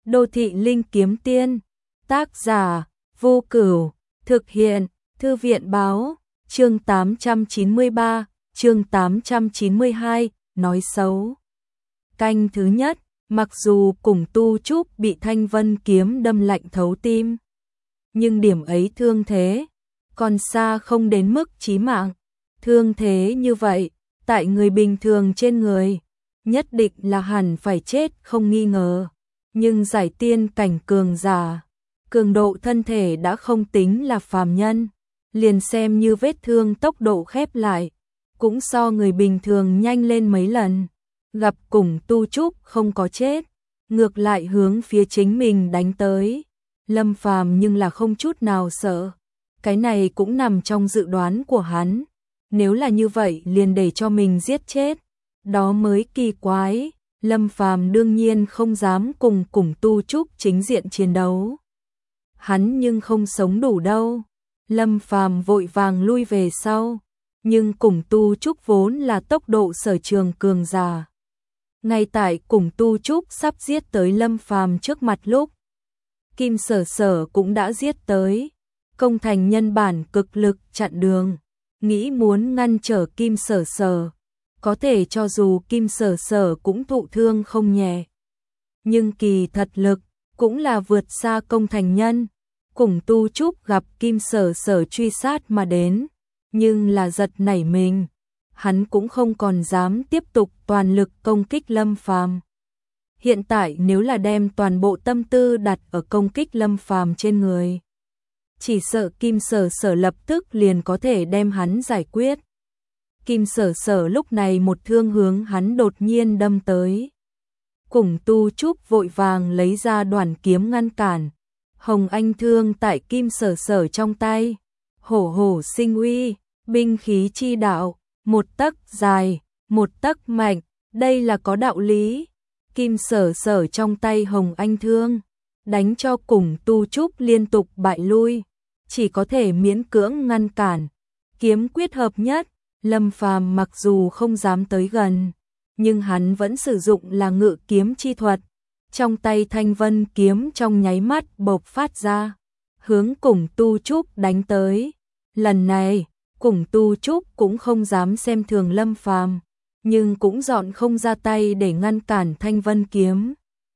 Đô thị linh kiếm tiên. Tác giả Vô Cửu. Thực hiện Thư viện báo. Chương 893, chương 892, nói xấu. Canh thứ nhất. Mặc dù cùng Tu Trúc bị Thanh Vân kiếm đâm lạnh thấu tim, nhưng điểm ấy thương thế còn xa không đến mức chí mạng. Thương thế như vậy, tại người bình thường trên người, nhất định là hẳn phải chết không nghi ngờ. Nhưng giải tiên cảnh cường giả, cường độ thân thể đã không tính là phàm nhân, liền xem như vết thương tốc độ khép lại, cũng so người bình thường nhanh lên mấy lần. Gặp cùng Tu Trúc không có chết, ngược lại hướng phía chính mình đánh tới. Lâm Phàm nhưng là không chút nào sợ. Cái này cũng nằm trong dự đoán của hắn. Nếu là như vậy liền để cho mình giết chết, đó mới kỳ quái. Lâm Phàm đương nhiên không dám cùng Tu Trúc chính diện chiến đấu. Hắn nhưng không sống đủ đâu. Lâm Phàm vội vàng lui về sau, nhưng cùng Tu Trúc vốn là tốc độ sở trường cường giả. Ngay tại cùng Tu Trúc sắp giết tới Lâm Phàm trước mặt lúc, Kim Sở Sở cũng đã giết tới. Công Thành nhân bản cực lực chặn đường, nghĩ muốn ngăn trở Kim Sở Sở. Có thể cho dù Kim Sở Sở cũng thụ thương không nhẹ, nhưng kỳ thật lực cũng là vượt xa Công Thành nhân. Cùng Tu Trúc gặp Kim Sở Sở truy sát mà đến, nhưng là giật nảy mình, hắn cũng không còn dám tiếp tục toàn lực công kích Lâm Phàm. Hiện tại nếu là đem toàn bộ tâm tư đặt ở công kích Lâm Phàm trên người, chỉ sợ Kim Sở Sở lập tức liền có thể đem hắn giải quyết. Kim Sở Sở lúc này một thương hướng hắn đột nhiên đâm tới. Cùng Tu Trúc vội vàng lấy ra đoàn kiếm ngăn cản. Hồng Anh thương tại Kim Sở Sở trong tay. Hổ hổ sinh uy, binh khí chi đạo, một tấc dài, một tấc mạnh, đây là có đạo lý. Kim Sở Sở trong tay Hồng Anh thương, đánh cho cùng Tu Trúc liên tục bại lui, chỉ có thể miễn cưỡng ngăn cản. Kiếm quyết hợp nhất, Lâm Phàm mặc dù không dám tới gần, nhưng hắn vẫn sử dụng là ngự kiếm chi thuật. Trong tay Thanh Vân kiếm trong nháy mắt bộc phát ra, hướng cùng Tu Trúc đánh tới. Lần này, cùng Tu Trúc cũng không dám xem thường Lâm Phàm, nhưng cũng dọn không ra tay để ngăn cản Thanh Vân kiếm.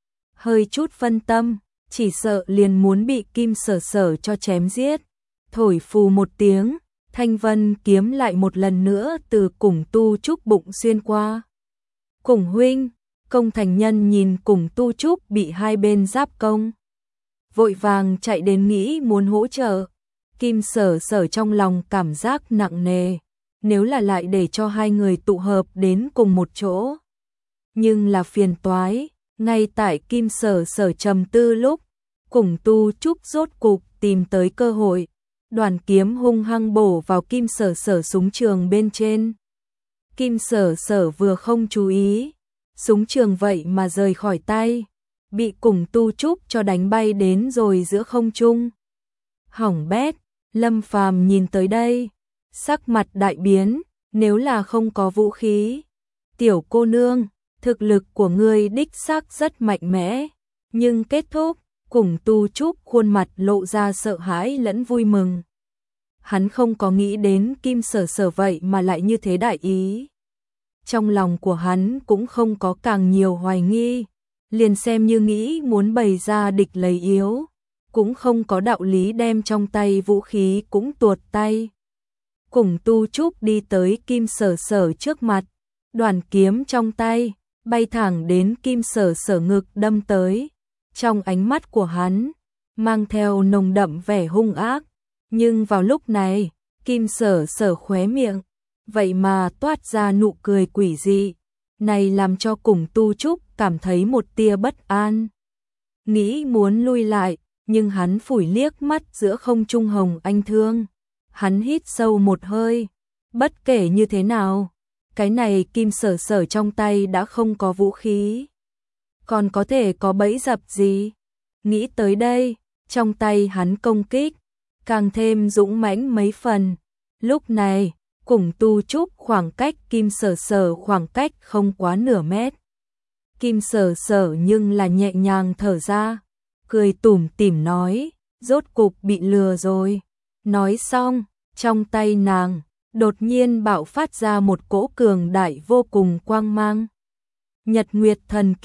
Hơi chút phân tâm, chỉ sợ liền muốn bị Kim Sở Sở cho chém giết. Thổi phù một tiếng, Thanh Vân kiếm lại một lần nữa từ cùng Tu Trúc bụng xuyên qua. Cùng huynh, Công Thành nhân nhìn cùng Tu Trúc bị hai bên giáp công, vội vàng chạy đến nghĩ muốn hỗ trợ. Kim Sở Sở trong lòng cảm giác nặng nề, nếu là lại để cho hai người tụ hợp đến cùng một chỗ, nhưng là phiền toái. Ngay tại Kim Sở Sở trầm tư lúc, cùng Tu Trúc rốt cục tìm tới cơ hội, đoàn kiếm hung hăng bổ vào Kim Sở Sở súng trường bên trên. Kim Sở Sở vừa không chú ý, súng trường vậy mà rời khỏi tay, bị cùng Tu Trúc cho đánh bay đến rồi giữa không trung. Hỏng bét. Lâm Phàm nhìn tới đây, sắc mặt đại biến. Nếu là không có vũ khí, tiểu cô nương, thực lực của ngươi đích xác rất mạnh mẽ. Nhưng kết thúc, cùng Tu Trúc khuôn mặt lộ ra sợ hãi lẫn vui mừng. Hắn không có nghĩ đến Kim Sở Sở vậy mà lại như thế đại ý. Trong lòng của hắn cũng không có càng nhiều hoài nghi, liền xem như nghĩ muốn bày ra địch lấy yếu, cũng không có đạo lý đem trong tay vũ khí cũng tuột tay. Cùng Tu Trúc đi tới Kim Sở Sở trước mặt, đoàn kiếm trong tay, bay thẳng đến Kim Sở Sở ngực đâm tới. Trong ánh mắt của hắn, mang theo nồng đậm vẻ hung ác, nhưng vào lúc này, Kim Sở Sở khóe miệng, vậy mà toát ra nụ cười quỷ dị, này làm cho cùng Tu Trúc cảm thấy một tia bất an. Nghĩ muốn lui lại, nhưng hắn phủi liếc mắt giữa không trung Hồng Anh thương. Hắn hít sâu một hơi, bất kể như thế nào, cái này Kim Sở Sở trong tay đã không có vũ khí, còn có thể có bẫy dập gì. Nghĩ tới đây, trong tay hắn công kích càng thêm dũng mãnh mấy phần. Lúc này, cùng Tu Trúc khoảng cách Kim Sở Sở khoảng cách không quá nửa mét. Kim Sở Sở nhưng là nhẹ nhàng thở ra, cười tủm tỉm nói, rốt cục bị lừa rồi. Nói xong, trong tay nàng đột nhiên bạo phát ra một cỗ cường đại vô cùng quang mang. Nhật Nguyệt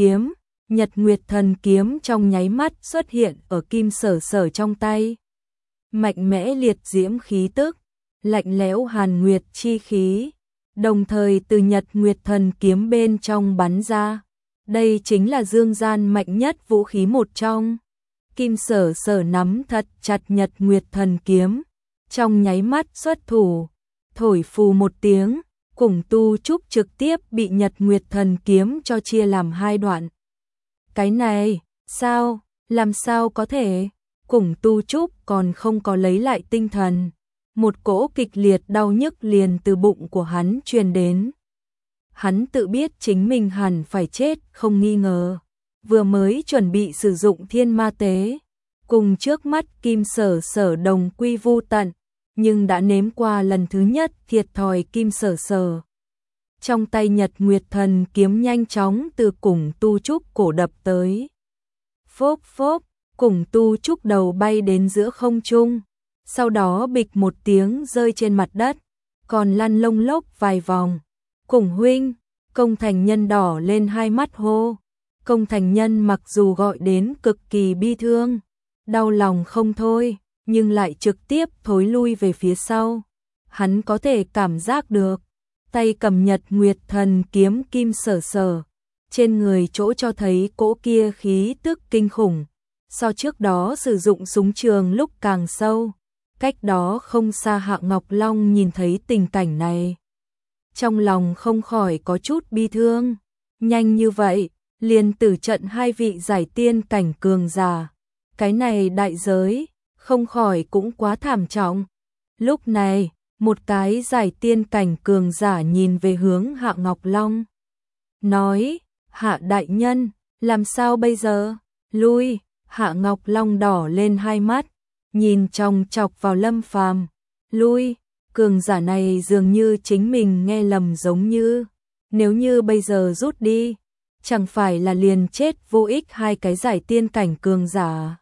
Thần kiếm trong nháy mắt xuất hiện ở Kim Sở Sở trong tay. Mạnh mẽ liệt diễm khí tức, lạnh lẽo hàn nguyệt chi khí, đồng thời từ Nhật Nguyệt Thần kiếm bên trong bắn ra. Đây chính là dương gian mạnh nhất vũ khí một trong. Kim Sở Sở nắm thật chặt Nhật Nguyệt Thần kiếm, trong nháy mắt xuất thủ, thổi phù một tiếng, Cùng Tu Trúc trực tiếp bị Nhật Nguyệt Thần kiếm cho chia làm hai đoạn. Cái này, sao, làm sao có thể? Cùng Tu Trúc còn không có lấy lại tinh thần. Một cỗ kịch liệt đau nhức liền từ bụng của hắn truyền đến. Hắn tự biết chính mình hẳn phải chết không nghi ngờ. Vừa mới chuẩn bị sử dụng thiên ma tế, cùng trước mắt Kim Sở Sở đồng quy vu tận, nhưng đã nếm qua lần thứ nhất thiệt thòi Kim Sở Sở. Trong tay Nhật Nguyệt Thần kiếm nhanh chóng từ Cùng Tu Trúc cổ đập tới. Phốp phốp, Cùng Tu Trúc đầu bay đến giữa không trung, sau đó bịch một tiếng rơi trên mặt đất, còn lăn lông lốc vài vòng. Cùng huynh, Công Thành Nhân đỏ lên hai mắt hô. Công Thành Nhân mặc dù gọi đến cực kỳ bi thương, đau lòng không thôi, nhưng lại trực tiếp thối lui về phía sau. Hắn có thể cảm giác được, tay cầm Nhật Nguyệt Thần kiếm Kim Sở Sở, trên người chỗ cho thấy cỗ kia khí tức kinh khủng, so trước đó sử dụng súng trường lúc càng sâu. Cách đó không xa Hạ Ngọc Long nhìn thấy tình cảnh này, trong lòng không khỏi có chút bi thương. Nhanh như vậy, liền tử trận hai vị giải tiên cảnh cường giả. Cái này đại giới, không khỏi cũng quá thảm trọng. Lúc này, một cái giải tiên cảnh cường giả nhìn về hướng Hạ Ngọc Long. Nói, Hạ đại nhân, làm sao bây giờ? Lui, Hạ Ngọc Long đỏ lên hai mắt, nhìn chòng chọc vào Lâm Phàm. Lui, cường giả này dường như chính mình nghe lầm giống như. Nếu như bây giờ rút đi, chẳng phải là liền chết vô ích hai cái giải tiên cảnh cường giả.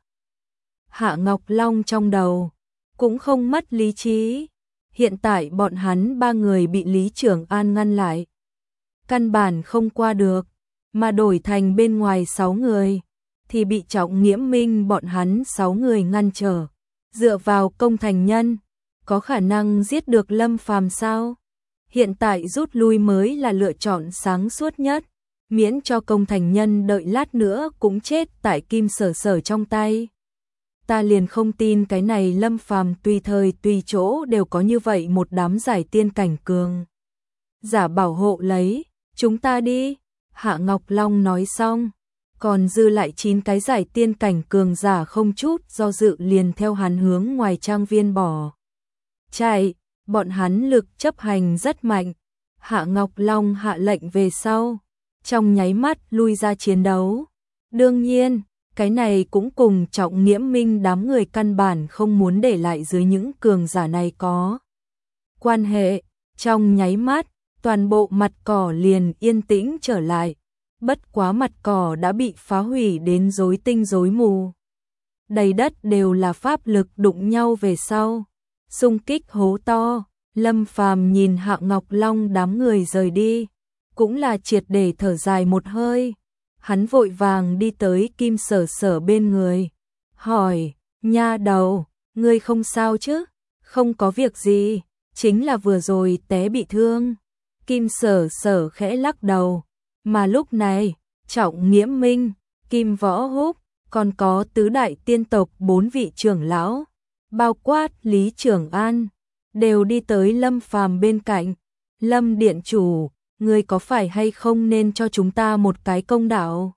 Hạ Ngọc Long trong đầu cũng không mất lý trí. Hiện tại bọn hắn ba người bị Lý Trường An ngăn lại, căn bản không qua được, mà đổi thành bên ngoài 6 người thì bị Trọng Nghiễm Minh bọn hắn 6 người ngăn trở. Dựa vào Công Thành Nhân, có khả năng giết được Lâm Phàm sao? Hiện tại rút lui mới là lựa chọn sáng suốt nhất, miễn cho Công Thành Nhân đợi lát nữa cũng chết tại Kim Sở Sở trong tay. Ta liền không tin cái này Lâm Phàm tùy thời tùy chỗ đều có như vậy một đám giải tiên cảnh cường giả bảo hộ lấy. Chúng ta đi. Hạ Ngọc Long nói xong, còn dư lại 9 cái giải tiên cảnh cường giả không chút do dự liền theo hắn hướng ngoài trang viên bỏ chạy. Bọn hắn lực chấp hành rất mạnh. Hạ Ngọc Long hạ lệnh về sau, trong nháy mắt lui ra chiến đấu. Đương nhiên, cái này cũng cùng Trọng Nghiễm Minh đám người căn bản không muốn để lại dưới những cường giả này có quan hệ. Trong nháy mắt, toàn bộ mặt cỏ liền yên tĩnh trở lại. Bất quá mặt cỏ đã bị phá hủy đến rối tinh rối mù. Đầy đất đều là pháp lực đụng nhau về sau. Xung kích hố to. Lâm Phàm nhìn Hạ Ngọc Long đám người rời đi, cũng là triệt để thở dài một hơi. Hắn vội vàng đi tới Kim Sở Sở bên người, hỏi, nha đầu, ngươi không sao chứ? Không có việc gì, chính là vừa rồi té bị thương. Kim Sở Sở khẽ lắc đầu, mà lúc này, Trọng Nghiễm Minh, Kim Võ Húc, còn có tứ đại tiên tộc 4 vị trưởng lão, bao quát Lý Trường An, đều đi tới Lâm Phàm bên cạnh. Lâm điện chủ, ngươi có phải hay không nên cho chúng ta một cái công đạo?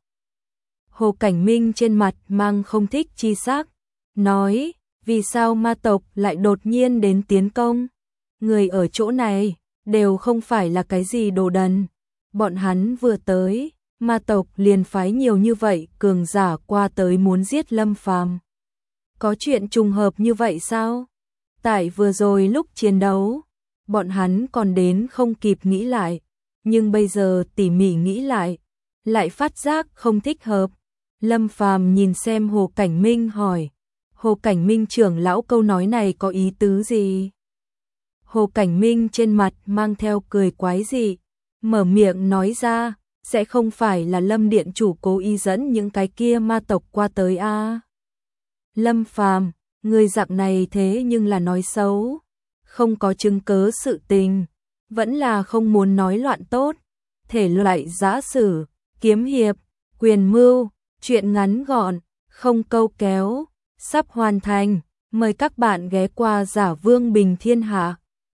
Hồ Cảnh Minh trên mặt mang không thích chi sắc, nói, vì sao ma tộc lại đột nhiên đến tiến công? Người ở chỗ này đều không phải là cái gì đồ đần. Bọn hắn vừa tới, ma tộc liền phái nhiều như vậy cường giả qua tới muốn giết Lâm Phàm. Có chuyện trùng hợp như vậy sao? Tại vừa rồi lúc chiến đấu, bọn hắn còn đến không kịp nghĩ lại, nhưng bây giờ tỉ mỉ nghĩ lại, lại phát giác không thích hợp. Lâm Phàm nhìn xem Hồ Cảnh Minh hỏi, Hồ Cảnh Minh trưởng lão câu nói này có ý tứ gì? Hồ Cảnh Minh trên mặt mang theo cười quái dị, mở miệng nói ra, sẽ không phải là Lâm điện chủ cố ý dẫn những cái kia ma tộc qua tới a? Lâm Phàm, người dạng này thế nhưng là nói xấu, không có chứng cớ sự tình, vẫn là không muốn nói loạn tốt, thể loại giã sử, kiếm hiệp, quyền mưu, chuyện ngắn gọn, không câu kéo, sắp hoàn thành, mời các bạn ghé qua Giả Vương Bình Thiên Hạ.